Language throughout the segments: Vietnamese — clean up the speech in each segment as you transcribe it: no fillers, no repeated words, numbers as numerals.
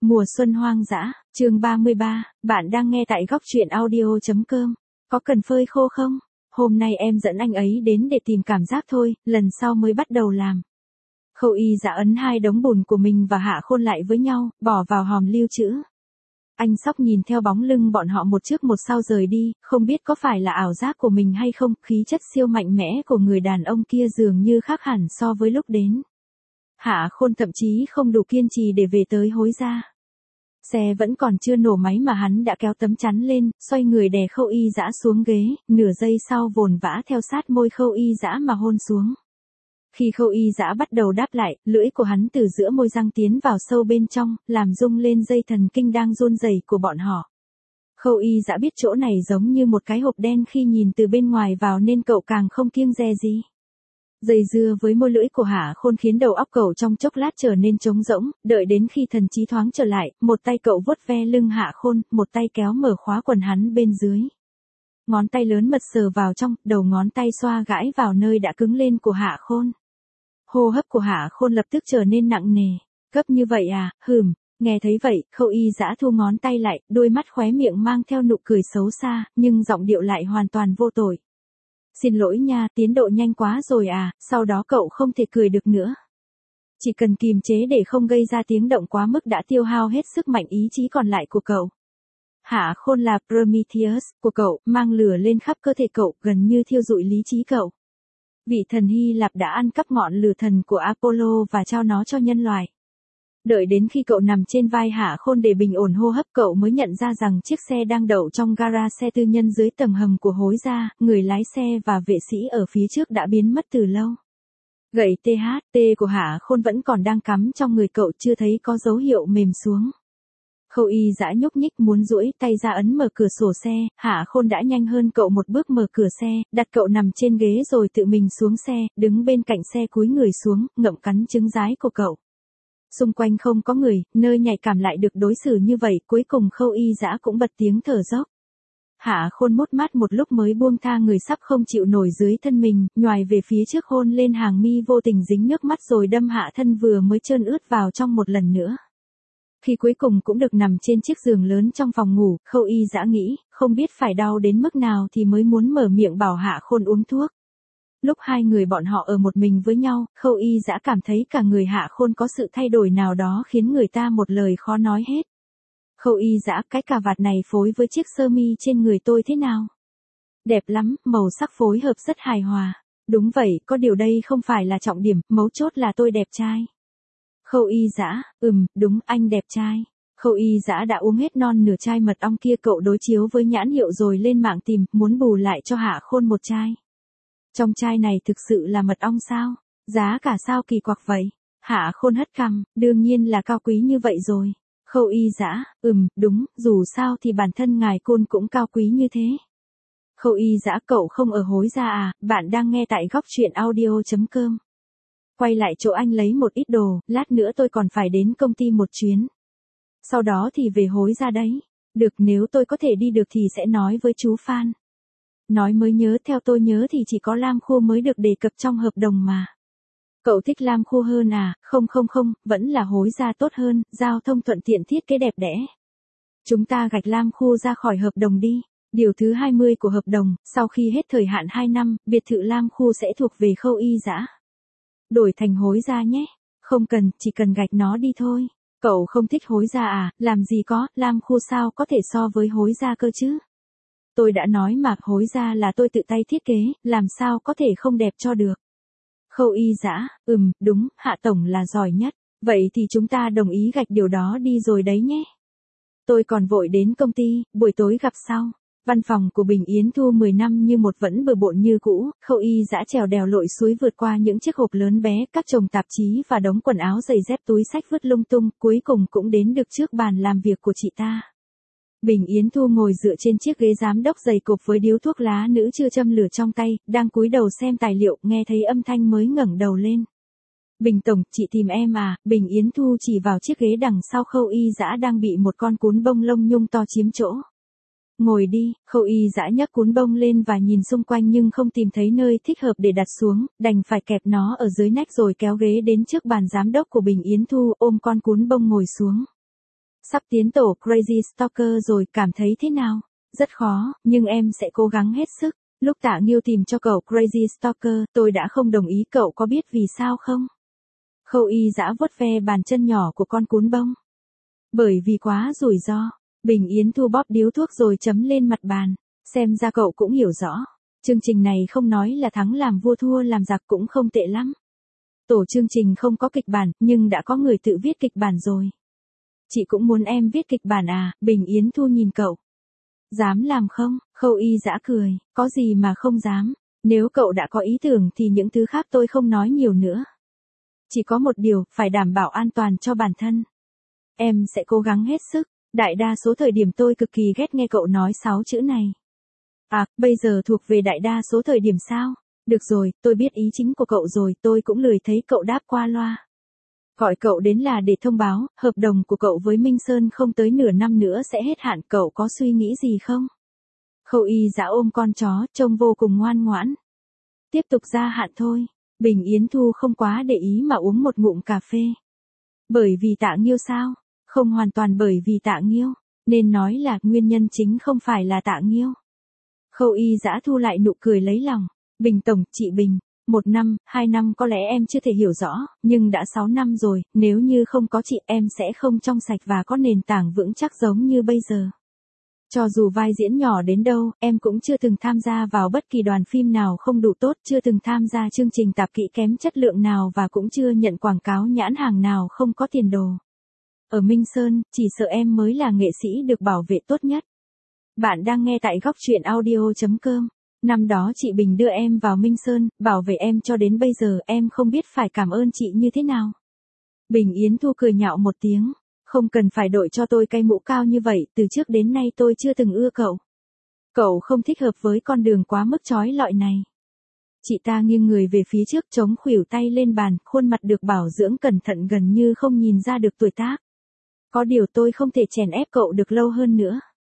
Mùa xuân hoang dã, chương 33, bạn đang nghe tại góc truyện audio.com. Có cần phơi khô không? Hôm nay em dẫn anh ấy đến để tìm cảm giác thôi, lần sau mới bắt đầu làm. Khâu Y Dã ấn hai đống bùn của mình và Hạ Khôn lại với nhau, bỏ vào hòm lưu trữ. Anh Sóc nhìn theo bóng lưng bọn họ một trước một sau rời đi, không biết có phải là ảo giác của mình hay không, khí chất siêu mạnh mẽ của người đàn ông kia dường như khác hẳn so với lúc đến. Hạ Khôn thậm chí không đủ kiên trì để về tới Hối Gia. Xe vẫn còn chưa nổ máy mà hắn đã kéo tấm chắn lên, xoay người đè Khâu Y Dã xuống ghế, nửa giây sau vồn vã theo sát môi Khâu Y Dã mà hôn xuống. Khi Khâu Y Dã bắt đầu đáp lại, lưỡi của hắn từ giữa môi răng tiến vào sâu bên trong, làm rung lên dây thần kinh đang run rẩy của bọn họ. Khâu Y Dã biết chỗ này giống như một cái hộp đen khi nhìn từ bên ngoài vào nên cậu càng không kiêng dè gì. Dây dưa với môi lưỡi của Hạ Khôn khiến đầu óc cậu trong chốc lát trở nên trống rỗng, đợi đến khi thần trí thoáng trở lại, một tay cậu vuốt ve lưng Hạ Khôn, một tay kéo mở khóa quần hắn bên dưới. Ngón tay lớn mật sờ vào trong, đầu ngón tay xoa gãi vào nơi đã cứng lên của Hạ Khôn. Hô hấp của Hạ Khôn lập tức trở nên nặng nề. Cấp như vậy à, nghe thấy vậy, Khâu Y Dã thu ngón tay lại, đôi mắt khóe miệng mang theo nụ cười xấu xa, nhưng giọng điệu lại hoàn toàn vô tội. Xin lỗi nha, tiến độ nhanh quá rồi à, sau đó cậu không thể cười được nữa. Chỉ cần kìm chế để không gây ra tiếng động quá mức đã tiêu hao hết sức mạnh ý chí còn lại của cậu. Hạ Khôn là Prometheus của cậu, mang lửa lên khắp cơ thể cậu, gần như thiêu rụi lý trí cậu. Vị thần Hy Lạp đã ăn cắp ngọn lửa thần của Apollo và trao nó cho nhân loại. Đợi đến khi cậu nằm trên vai Hạ Khôn để bình ổn hô hấp cậu mới nhận ra rằng chiếc xe đang đậu trong gara xe tư nhân dưới tầng hầm của Hối Gia, người lái xe và vệ sĩ ở phía trước đã biến mất từ lâu. Gậy THT của Hạ Khôn vẫn còn đang cắm trong người cậu chưa thấy có dấu hiệu mềm xuống. Khâu Y Dã nhúc nhích muốn duỗi tay ra ấn mở cửa sổ xe, Hạ Khôn đã nhanh hơn cậu một bước mở cửa xe, đặt cậu nằm trên ghế rồi tự mình xuống xe, đứng bên cạnh xe cúi người xuống, ngậm cắn trứng rái của cậu. Xung quanh không có người, nơi nhạy cảm lại được đối xử như vậy, cuối cùng Khâu Y Dã cũng bật tiếng thở dốc. Hạ Khôn mốt mát một lúc mới buông tha người sắp không chịu nổi dưới thân mình, nhoài về phía trước hôn lên hàng mi vô tình dính nước mắt rồi đâm hạ thân vừa mới trơn ướt vào trong một lần nữa. Khi cuối cùng cũng được nằm trên chiếc giường lớn trong phòng ngủ, Khâu Y Dã nghĩ, không biết phải đau đến mức nào thì mới muốn mở miệng bảo Hạ Khôn uống thuốc. Lúc hai người bọn họ ở một mình với nhau, Khâu Y Dã cảm thấy cả người Hạ Khôn có sự thay đổi nào đó khiến người ta một lời khó nói hết. Khâu Y Dã, cái cà vạt này phối với chiếc sơ mi trên người tôi thế nào? Đẹp lắm, màu sắc phối hợp rất hài hòa. Đúng vậy, có điều đây không phải là trọng điểm, mấu chốt là tôi đẹp trai. Khâu Y Dã, đúng, anh đẹp trai. Khâu Y Dã đã uống hết non nửa chai mật ong kia, cậu đối chiếu với nhãn hiệu rồi lên mạng tìm, muốn bù lại cho Hạ Khôn một chai. Trong chai này thực sự là mật ong sao? Giá cả sao kỳ quặc vậy? Hạ Khôn hất cằm, đương nhiên là cao quý như vậy rồi. Khâu Y Dã, đúng, dù sao thì bản thân ngài Côn cũng cao quý như thế. Khâu Y Dã, cậu không ở Hối Gia à, bạn đang nghe tại góc truyện audio.com. Quay lại chỗ anh lấy một ít đồ, lát nữa tôi còn phải đến công ty một chuyến. Sau đó thì về Hối Gia đấy. Được, nếu tôi có thể đi được thì sẽ nói với chú Phan. Nói mới nhớ, theo tôi nhớ thì chỉ có Lam Khu mới được đề cập trong hợp đồng mà. Cậu thích Lam Khu hơn à? Không, vẫn là Hối Gia tốt hơn, giao thông thuận tiện, thiết kế đẹp đẽ. Chúng ta gạch Lam Khu ra khỏi hợp đồng đi. Điều thứ 20 của hợp đồng, sau khi hết thời hạn 2 năm, biệt thự Lam Khu sẽ thuộc về Khâu Y Dã. Đổi thành Hối Gia nhé. Không cần, chỉ cần gạch nó đi thôi. Cậu không thích Hối Gia à? Làm gì có, Lam Khu sao có thể so với Hối Gia cơ chứ? Tôi đã nói mà, Hối Gia là tôi tự tay thiết kế, làm sao có thể không đẹp cho được. Khâu Y Dã, đúng, Hạ Tổng là giỏi nhất. Vậy thì chúng ta đồng ý gạch điều đó đi rồi đấy nhé. Tôi còn vội đến công ty, buổi tối gặp sau. Văn phòng của Bình Yến Thu 10 năm như một vẫn bừa bộn như cũ, Khâu Y Dã trèo đèo lội suối vượt qua những chiếc hộp lớn bé, các chồng tạp chí và đống quần áo giày dép túi xách vứt lung tung, cuối cùng cũng đến được trước bàn làm việc của chị ta. Bình Yến Thu ngồi dựa trên chiếc ghế giám đốc dày cộp với điếu thuốc lá nữ chưa châm lửa trong tay, đang cúi đầu xem tài liệu, nghe thấy âm thanh mới ngẩng đầu lên. Bình Tổng, chị tìm em à? Bình Yến Thu chỉ vào chiếc ghế đằng sau Khâu Y Dã đang bị một con cún bông lông nhung to chiếm chỗ. Ngồi đi. Khâu Y Dã nhấc cún bông lên và nhìn xung quanh nhưng không tìm thấy nơi thích hợp để đặt xuống, đành phải kẹp nó ở dưới nách rồi kéo ghế đến trước bàn giám đốc của Bình Yến Thu, ôm con cún bông ngồi xuống. Sắp tiến tổ Crazy Stalker rồi, cảm thấy thế nào? Rất khó, nhưng em sẽ cố gắng hết sức. Lúc Tạ Nghiêu tìm cho cậu Crazy Stalker, tôi đã không đồng ý, cậu có biết vì sao không? Khâu Y Dã vuốt ve bàn chân nhỏ của con cún bông. Bởi vì quá rủi ro. Bình Yến Thu bóp điếu thuốc rồi chấm lên mặt bàn. Xem ra cậu cũng hiểu rõ. Chương trình này không nói là thắng làm vua thua làm giặc cũng không tệ lắm. Tổ chương trình không có kịch bản, nhưng đã có người tự viết kịch bản rồi. Chị cũng muốn em viết kịch bản à? Bình Yến Thu nhìn cậu. Dám làm không? Khâu Y Dã cười, có gì mà không dám. Nếu cậu đã có ý tưởng thì những thứ khác tôi không nói nhiều nữa. Chỉ có một điều, phải đảm bảo an toàn cho bản thân. Em sẽ cố gắng hết sức. Đại đa số thời điểm tôi cực kỳ ghét nghe cậu nói 6 chữ này. À, bây giờ thuộc về đại đa số thời điểm sao? Được rồi, tôi biết ý chính của cậu rồi, tôi cũng lười thấy cậu đáp qua loa. Gọi cậu đến là để thông báo, hợp đồng của cậu với Minh Sơn không tới nửa năm nữa sẽ hết hạn, cậu có suy nghĩ gì không? Khâu Y Dã ôm con chó, trông vô cùng ngoan ngoãn. Tiếp tục gia hạn thôi. Bình Yến Thu không quá để ý mà uống một ngụm cà phê. Bởi vì Tạ Nghiêu sao? Không hoàn toàn bởi vì Tạ Nghiêu, nên nói là nguyên nhân chính không phải là Tạ Nghiêu. Khâu Y Dã thu lại nụ cười lấy lòng. Bình tổng, chị Bình, 1 năm, 2 năm có lẽ em chưa thể hiểu rõ, nhưng đã 6 năm rồi, nếu như không có chị em sẽ không trong sạch và có nền tảng vững chắc giống như bây giờ. Cho dù vai diễn nhỏ đến đâu, em cũng chưa từng tham gia vào bất kỳ đoàn phim nào không đủ tốt, chưa từng tham gia chương trình tạp kỹ kém chất lượng nào và cũng chưa nhận quảng cáo nhãn hàng nào không có tiền đồ. Ở Minh Sơn, chỉ sợ em mới là nghệ sĩ được bảo vệ tốt nhất. Bạn đang nghe tại góc truyện audio.com. Năm đó chị Bình đưa em vào Minh Sơn, bảo vệ em cho đến bây giờ, em không biết phải cảm ơn chị như thế nào. Bình Yến Thu cười nhạo một tiếng. Không cần phải đội cho tôi cái mũ cao như vậy, từ trước đến nay tôi chưa từng ưa cậu. Cậu không thích hợp với con đường quá mức chói lọi này. Chị ta nghiêng người về phía trước, chống khuỷu tay lên bàn, khuôn mặt được bảo dưỡng cẩn thận gần như không nhìn ra được tuổi tác. Có điều tôi không thể chèn ép cậu được lâu hơn nữa.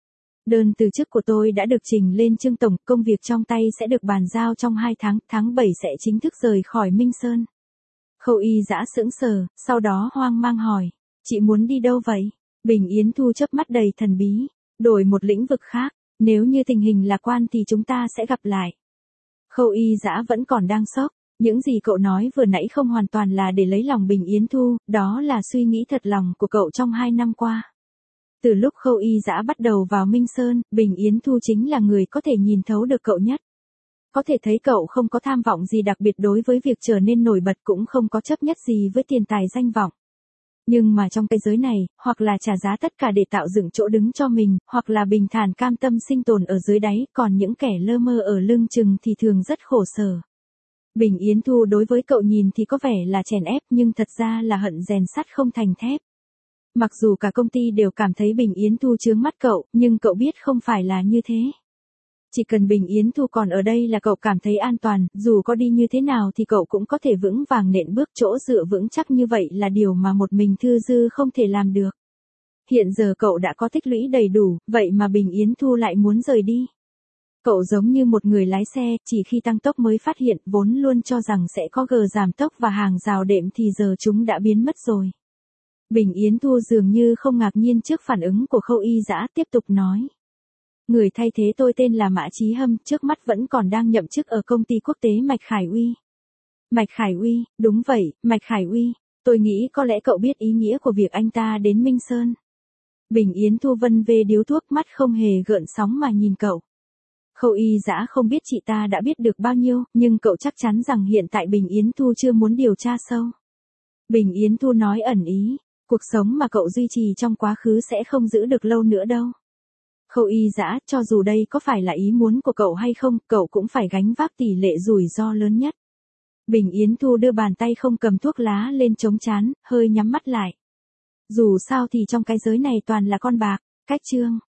Đơn từ chức của tôi đã được trình lên Trương Tổng, công việc trong tay sẽ được bàn giao trong 2 tháng, tháng 7 sẽ chính thức rời khỏi Minh Sơn. Khâu Y Dã sững sờ, sau đó hoang mang hỏi, chị muốn đi đâu vậy? Bình Yến Thu chớp mắt đầy thần bí, đổi một lĩnh vực khác, nếu như tình hình lạc quan thì chúng ta sẽ gặp lại. Khâu Y Dã vẫn còn đang sốc, những gì cậu nói vừa nãy không hoàn toàn là để lấy lòng Bình Yến Thu, đó là suy nghĩ thật lòng của cậu trong 2 năm qua. Từ lúc Khâu Y Dã bắt đầu vào Minh Sơn, Bình Yến Thu chính là người có thể nhìn thấu được cậu nhất. Có thể thấy cậu không có tham vọng gì đặc biệt đối với việc trở nên nổi bật, cũng không có chấp nhất gì với tiền tài danh vọng. Nhưng mà trong cái giới này, hoặc là trả giá tất cả để tạo dựng chỗ đứng cho mình, hoặc là bình thản cam tâm sinh tồn ở dưới đáy, còn những kẻ lơ mơ ở lưng chừng thì thường rất khổ sở. Bình Yến Thu đối với cậu nhìn thì có vẻ là chèn ép, nhưng thật ra là hận rèn sắt không thành thép. Mặc dù cả công ty đều cảm thấy Bình Yến Thu chướng mắt cậu, nhưng cậu biết không phải là như thế. Chỉ cần Bình Yến Thu còn ở đây là cậu cảm thấy an toàn, dù có đi như thế nào thì cậu cũng có thể vững vàng nện bước, chỗ dựa vững chắc như vậy là điều mà một mình Thư Dư không thể làm được. Hiện giờ cậu đã có tích lũy đầy đủ, vậy mà Bình Yến Thu lại muốn rời đi. Cậu giống như một người lái xe, chỉ khi tăng tốc mới phát hiện, vốn luôn cho rằng sẽ có gờ giảm tốc và hàng rào đệm thì giờ chúng đã biến mất rồi. Bình Yến Thu dường như không ngạc nhiên trước phản ứng của Khâu Y Dã, tiếp tục nói. Người thay thế tôi tên là Mã Chí Hâm, trước mắt vẫn còn đang nhậm chức ở công ty quốc tế Mạch Khải Uy. Mạch Khải Uy, đúng vậy, Mạch Khải Uy, tôi nghĩ có lẽ cậu biết ý nghĩa của việc anh ta đến Minh Sơn. Bình Yến Thu vân về điếu thuốc, mắt không hề gợn sóng mà nhìn cậu. Khâu Y Dã không biết chị ta đã biết được bao nhiêu, nhưng cậu chắc chắn rằng hiện tại Bình Yến Thu chưa muốn điều tra sâu. Bình Yến Thu nói ẩn ý, cuộc sống mà cậu duy trì trong quá khứ sẽ không giữ được lâu nữa đâu. Khâu Y Dã, cho dù đây có phải là ý muốn của cậu hay không, cậu cũng phải gánh vác tỷ lệ rủi ro lớn nhất. Bình Yến Thu đưa bàn tay không cầm thuốc lá lên chống trán, hơi nhắm mắt lại. Dù sao thì trong cái giới này toàn là con bạc, cách chương.